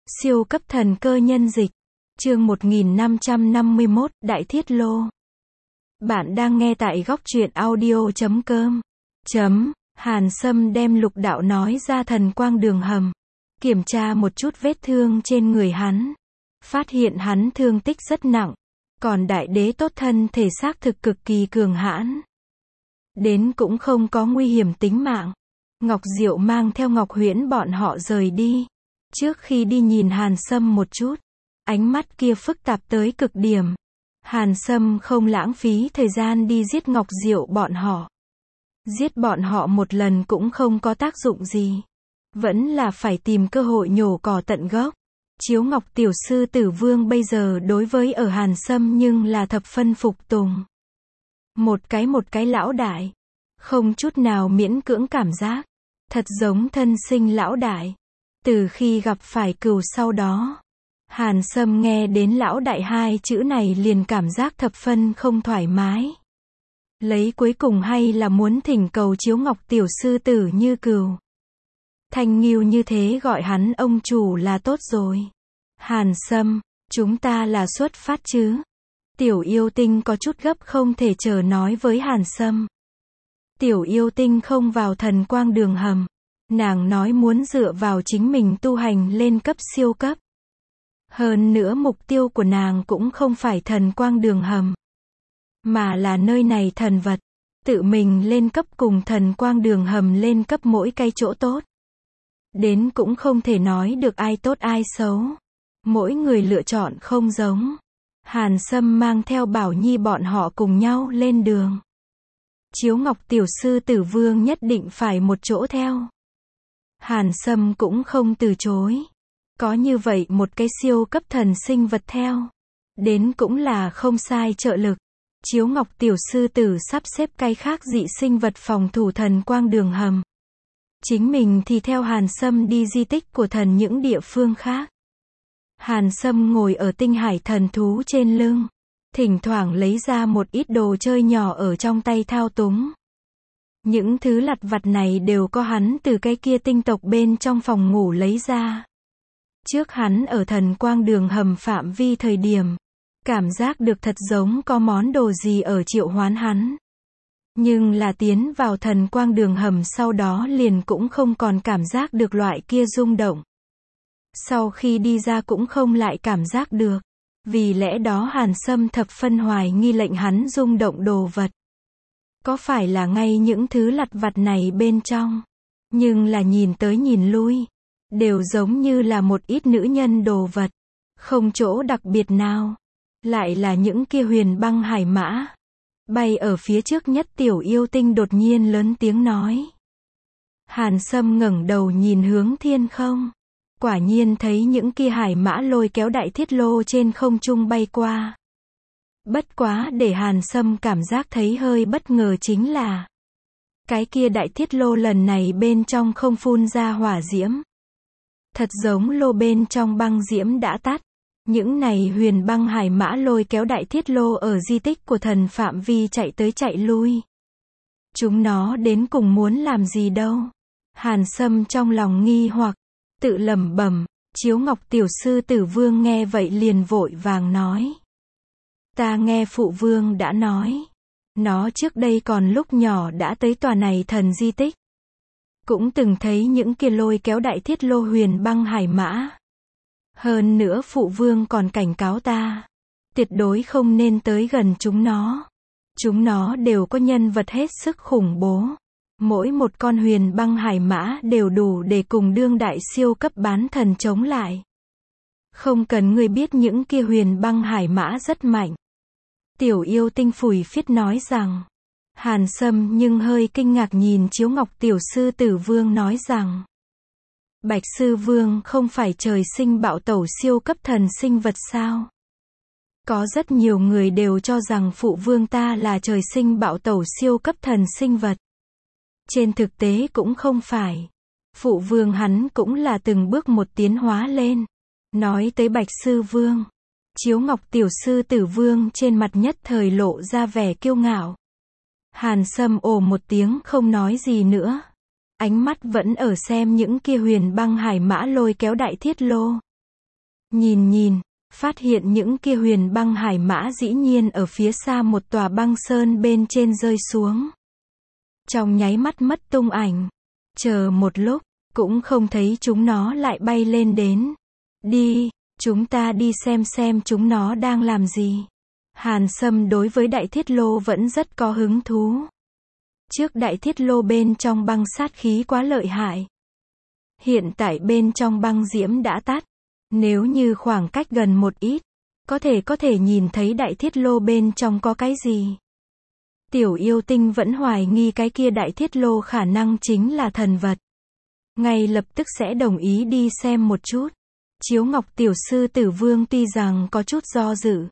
Siêu cấp thần cơ nhân dịch. Chương 1551, Đại Thiết Lô. Bạn đang nghe tại góc truyện audio.com. Hàn Sâm đem Lục Đạo nói ra thần quang đường hầm. Kiểm tra một chút vết thương trên người hắn. Phát hiện hắn thương tích rất nặng. Còn đại đế tốt thân thể xác thực cực kỳ cường hãn. Đến cũng không có nguy hiểm tính mạng. Ngọc Diệu mang theo Ngọc Huyễn bọn họ rời đi. Trước khi đi nhìn Hàn Sâm một chút, ánh mắt kia phức tạp tới cực điểm. Hàn Sâm không lãng phí thời gian đi giết Ngọc Diệu bọn họ. Giết bọn họ một lần cũng không có tác dụng gì. Vẫn là phải tìm cơ hội nhổ cỏ tận gốc. Chiếu Ngọc tiểu sư tử vương bây giờ đối với ở Hàn Sâm nhưng là thập phân phục tùng. Một cái lão đại. Không chút nào miễn cưỡng cảm giác. Thật giống thân sinh lão đại. Từ khi gặp phải cừu sau đó, Hàn Sâm nghe đến lão đại hai chữ này liền cảm giác thập phân không thoải mái. Lấy cuối cùng hay là muốn thỉnh cầu Chiếu Ngọc tiểu sư tử như cừu. Thanh Nghiêu như thế gọi hắn ông chủ là tốt rồi. Hàn Sâm, chúng ta là xuất phát chứ? Tiểu yêu tinh có chút gấp không thể chờ nói với Hàn Sâm. Tiểu yêu tinh không vào thần quang đường hầm. Nàng nói muốn dựa vào chính mình tu hành lên cấp siêu cấp. Hơn nữa mục tiêu của nàng cũng không phải thần quang đường hầm. Mà là nơi này thần vật. Tự mình lên cấp cùng thần quang đường hầm lên cấp mỗi cái chỗ tốt. Đến cũng không thể nói được ai tốt ai xấu. Mỗi người lựa chọn không giống. Hàn Sâm mang theo Bảo Nhi bọn họ cùng nhau lên đường. Chiếu Ngọc tiểu sư tử vương nhất định phải một chỗ theo. Hàn Sâm cũng không từ chối. Có như vậy một cái siêu cấp thần sinh vật theo. Đến cũng là không sai trợ lực. Chiếu Ngọc tiểu sư tử sắp xếp cái khác dị sinh vật phòng thủ thần quang đường hầm. Chính mình thì theo Hàn Sâm đi di tích của thần những địa phương khác. Hàn Sâm ngồi ở tinh hải thần thú trên lưng. Thỉnh thoảng lấy ra một ít đồ chơi nhỏ ở trong tay thao túng. Những thứ lặt vặt này đều có hắn từ cái kia tinh tộc bên trong phòng ngủ lấy ra. Trước hắn ở thần quang đường hầm phạm vi thời điểm. Cảm giác được thật giống có món đồ gì ở triệu hoán hắn. Nhưng là tiến vào thần quang đường hầm sau đó liền cũng không còn cảm giác được loại kia rung động. Sau khi đi ra cũng không lại cảm giác được. Vì lẽ đó Hàn Sâm thập phân hoài nghi lệnh hắn rung động đồ vật. Có phải là ngay những thứ lặt vặt này bên trong. Nhưng là nhìn tới nhìn lui. Đều giống như là một ít nữ nhân đồ vật. Không chỗ đặc biệt nào. Lại là những kia huyền băng hải mã. Bay ở phía trước nhất tiểu yêu tinh đột nhiên lớn tiếng nói. Hàn Sâm ngẩng đầu nhìn hướng thiên không. Quả nhiên thấy những kia hải mã lôi kéo đại thiết lô trên không trung bay qua. Bất quá để Hàn Sâm cảm giác thấy hơi bất ngờ chính là cái kia đại thiết lô lần này bên trong không phun ra hỏa diễm. Thật giống lô bên trong băng diễm đã tắt. Những này huyền băng hải mã lôi kéo đại thiết lô ở di tích của thần phạm vi chạy tới chạy lui. Chúng nó đến cùng muốn làm gì đâu? Hàn Sâm trong lòng nghi hoặc, tự lẩm bẩm. Chiếu Ngọc tiểu sư tử vương nghe vậy liền vội vàng nói. Ta nghe phụ vương đã nói. Nó trước đây còn lúc nhỏ đã tới tòa này thần di tích. Cũng từng thấy những kia lôi kéo đại thiết lô huyền băng hải mã. Hơn nữa phụ vương còn cảnh cáo ta. Tuyệt đối không nên tới gần chúng nó. Chúng nó đều có nhân vật hết sức khủng bố. Mỗi một con huyền băng hải mã đều đủ để cùng đương đại siêu cấp bán thần chống lại. Không cần ngươi biết những kia huyền băng hải mã rất mạnh. Tiểu yêu tinh phủi phiết nói rằng. Hàn Sâm nhưng hơi kinh ngạc nhìn Chiếu Ngọc tiểu sư tử vương nói rằng. Bạch sư vương không phải trời sinh bạo tẩu siêu cấp thần sinh vật sao? Có rất nhiều người đều cho rằng phụ vương ta là trời sinh bạo tẩu siêu cấp thần sinh vật. Trên thực tế cũng không phải. Phụ vương hắn cũng là từng bước một tiến hóa lên. Nói tới Bạch sư vương. Chiếu Ngọc tiểu sư tử vương trên mặt nhất thời lộ ra vẻ kiêu ngạo. Hàn Sâm ồ một tiếng không nói gì nữa. Ánh mắt vẫn ở xem những kia huyền băng hải mã lôi kéo đại thiết lô. Nhìn, phát hiện những kia huyền băng hải mã dĩ nhiên ở phía xa một tòa băng sơn bên trên rơi xuống. Trong nháy mắt mất tung ảnh. Chờ một lúc, cũng không thấy chúng nó lại bay lên đến. Đi, chúng ta đi xem chúng nó đang làm gì. Hàn Sâm đối với đại thiết lô vẫn rất có hứng thú. Trước đại thiết lô bên trong băng sát khí quá lợi hại. Hiện tại bên trong băng diễm đã tắt. Nếu như khoảng cách gần một ít, có thể nhìn thấy đại thiết lô bên trong có cái gì. Tiểu yêu tinh vẫn hoài nghi cái kia đại thiết lô khả năng chính là thần vật. Ngay lập tức sẽ đồng ý đi xem một chút. Chiếu Ngọc tiểu sư tử vương tuy rằng có chút do dự.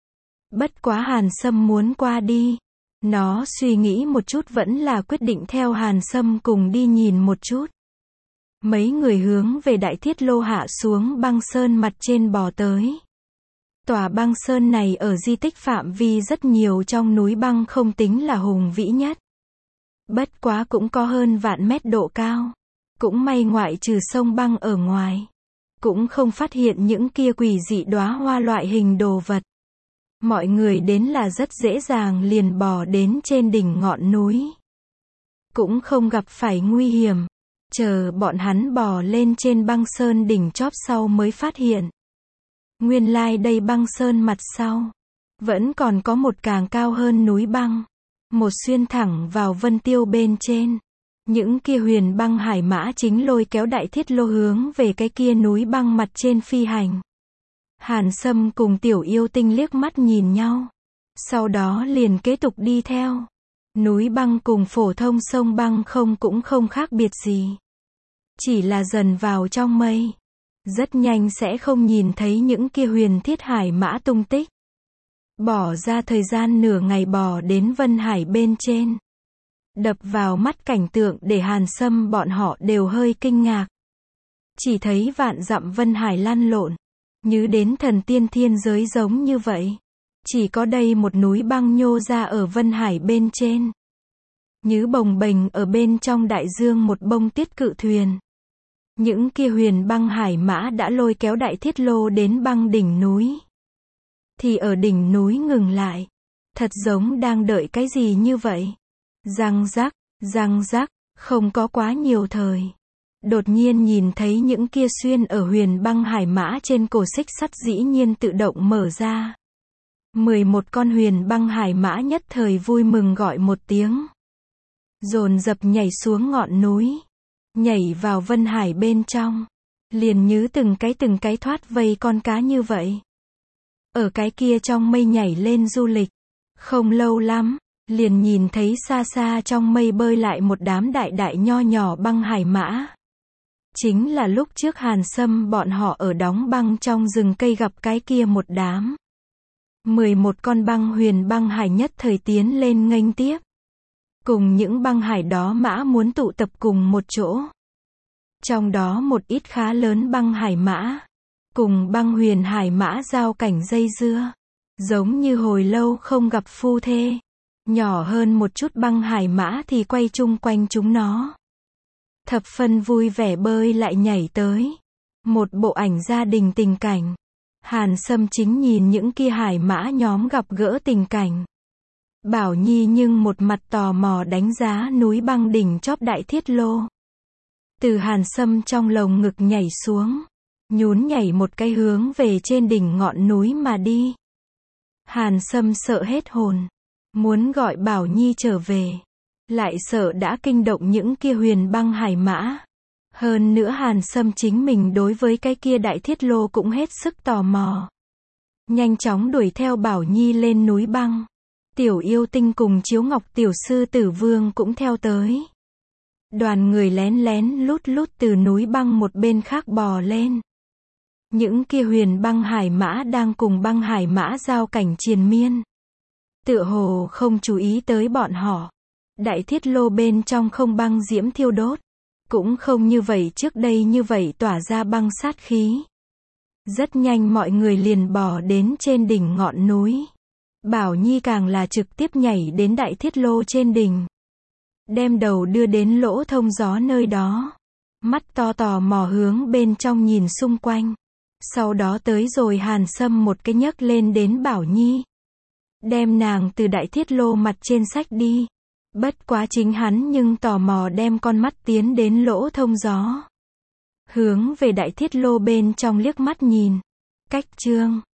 Bất quá Hàn Sâm muốn qua đi. Nó suy nghĩ một chút vẫn là quyết định theo Hàn Sâm cùng đi nhìn một chút. Mấy người hướng về đại thiết lô hạ xuống băng sơn mặt trên bò tới. Tòa băng sơn này ở di tích phạm vi rất nhiều trong núi băng không tính là hùng vĩ nhất. Bất quá cũng có hơn vạn mét độ cao. Cũng may ngoại trừ sông băng ở ngoài. Cũng không phát hiện những kia quỷ dị đóa hoa loại hình đồ vật. Mọi người đến là rất dễ dàng liền bò đến trên đỉnh ngọn núi. Cũng không gặp phải nguy hiểm. Chờ bọn hắn bò lên trên băng sơn đỉnh chóp sau mới phát hiện. Nguyên lai đây băng sơn mặt sau. Vẫn còn có một càng cao hơn núi băng. Một xuyên thẳng vào vân tiêu bên trên. Những kia huyền băng hải mã chính lôi kéo đại thiết lô hướng về cái kia núi băng mặt trên phi hành. Hàn Sâm cùng tiểu yêu tinh liếc mắt nhìn nhau. Sau đó liền kế tục đi theo. Núi băng cùng phổ thông sông băng cũng không khác biệt gì. Chỉ là dần vào trong mây. Rất nhanh sẽ không nhìn thấy những kia huyền thiết hải mã tung tích. Bỏ ra thời gian nửa ngày bò đến Vân Hải bên trên. Đập vào mắt cảnh tượng để Hàn Sâm bọn họ đều hơi kinh ngạc. Chỉ thấy vạn dặm Vân Hải lăn lộn. Như đến thần tiên thiên giới giống như vậy. Chỉ có đây một núi băng nhô ra ở Vân Hải bên trên. Như bồng bềnh ở bên trong đại dương một bông tiết cự thuyền. Những kia huyền băng hải mã đã lôi kéo đại thiết lô đến băng đỉnh núi. Thì ở đỉnh núi ngừng lại. Thật giống đang đợi cái gì như vậy. Răng rắc, không có quá nhiều thời. Đột nhiên nhìn thấy những kia xuyên ở huyền băng hải mã trên cổ xích sắt dĩ nhiên tự động mở ra. 11 con huyền băng hải mã nhất thời vui mừng gọi một tiếng. Dồn dập nhảy xuống ngọn núi. Nhảy vào Vân Hải bên trong. Liền như từng cái thoát vây con cá như vậy. Ở cái kia trong mây nhảy lên du lịch. Không lâu lắm, liền nhìn thấy xa xa trong mây bơi lại một đám đại nho nhỏ băng hải mã. Chính là lúc trước Hàn Sâm bọn họ ở đóng băng trong rừng cây gặp cái kia một đám. 11 con băng huyền băng hải nhất thời tiến lên nghênh tiếp. Cùng những băng hải đó mã muốn tụ tập cùng một chỗ. Trong đó một ít khá lớn băng hải mã. Cùng băng huyền hải mã giao cảnh dây dưa. Giống như hồi lâu không gặp phu thê. Nhỏ hơn một chút băng hải mã thì quay chung quanh chúng nó. Thập phân vui vẻ bơi lại nhảy tới. Một bộ ảnh gia đình tình cảnh. Hàn Sâm chính nhìn những kia hải mã nhóm gặp gỡ tình cảnh. Bảo Nhi nhưng một mặt tò mò đánh giá núi băng đỉnh chóp đại thiết lô. Từ Hàn Sâm trong lồng ngực nhảy xuống. Nhún nhảy một cái hướng về trên đỉnh ngọn núi mà đi. Hàn Sâm sợ hết hồn. Muốn gọi Bảo Nhi trở về. Lại sợ đã kinh động những kia huyền băng hải mã. Hơn nữa Hàn Sâm chính mình đối với cái kia đại thiết lô cũng hết sức tò mò. Nhanh chóng đuổi theo Bảo Nhi lên núi băng. Tiểu yêu tinh cùng Chiếu Ngọc tiểu sư tử vương cũng theo tới. Đoàn người lén lén lút từ núi băng một bên khác bò lên. Những kia huyền băng hải mã đang cùng băng hải mã giao cảnh triền miên. Tựa hồ không chú ý tới bọn họ. Đại thiết lô bên trong không băng diễm thiêu đốt. Cũng không như vậy trước đây như vậy tỏa ra băng sát khí. Rất nhanh mọi người liền bò đến trên đỉnh ngọn núi. Bảo Nhi càng là trực tiếp nhảy đến đại thiết lô trên đỉnh. Đem đầu đưa đến lỗ thông gió nơi đó. Mắt to tò mò hướng bên trong nhìn xung quanh. Sau đó tới rồi Hàn Sâm một cái nhấc lên đến Bảo Nhi. Đem nàng từ đại thiết lô mặt trên xách đi. Bất quá chính hắn nhưng tò mò đem con mắt tiến đến lỗ thông gió. Hướng về đại thiết lô bên trong liếc mắt nhìn. Cách chương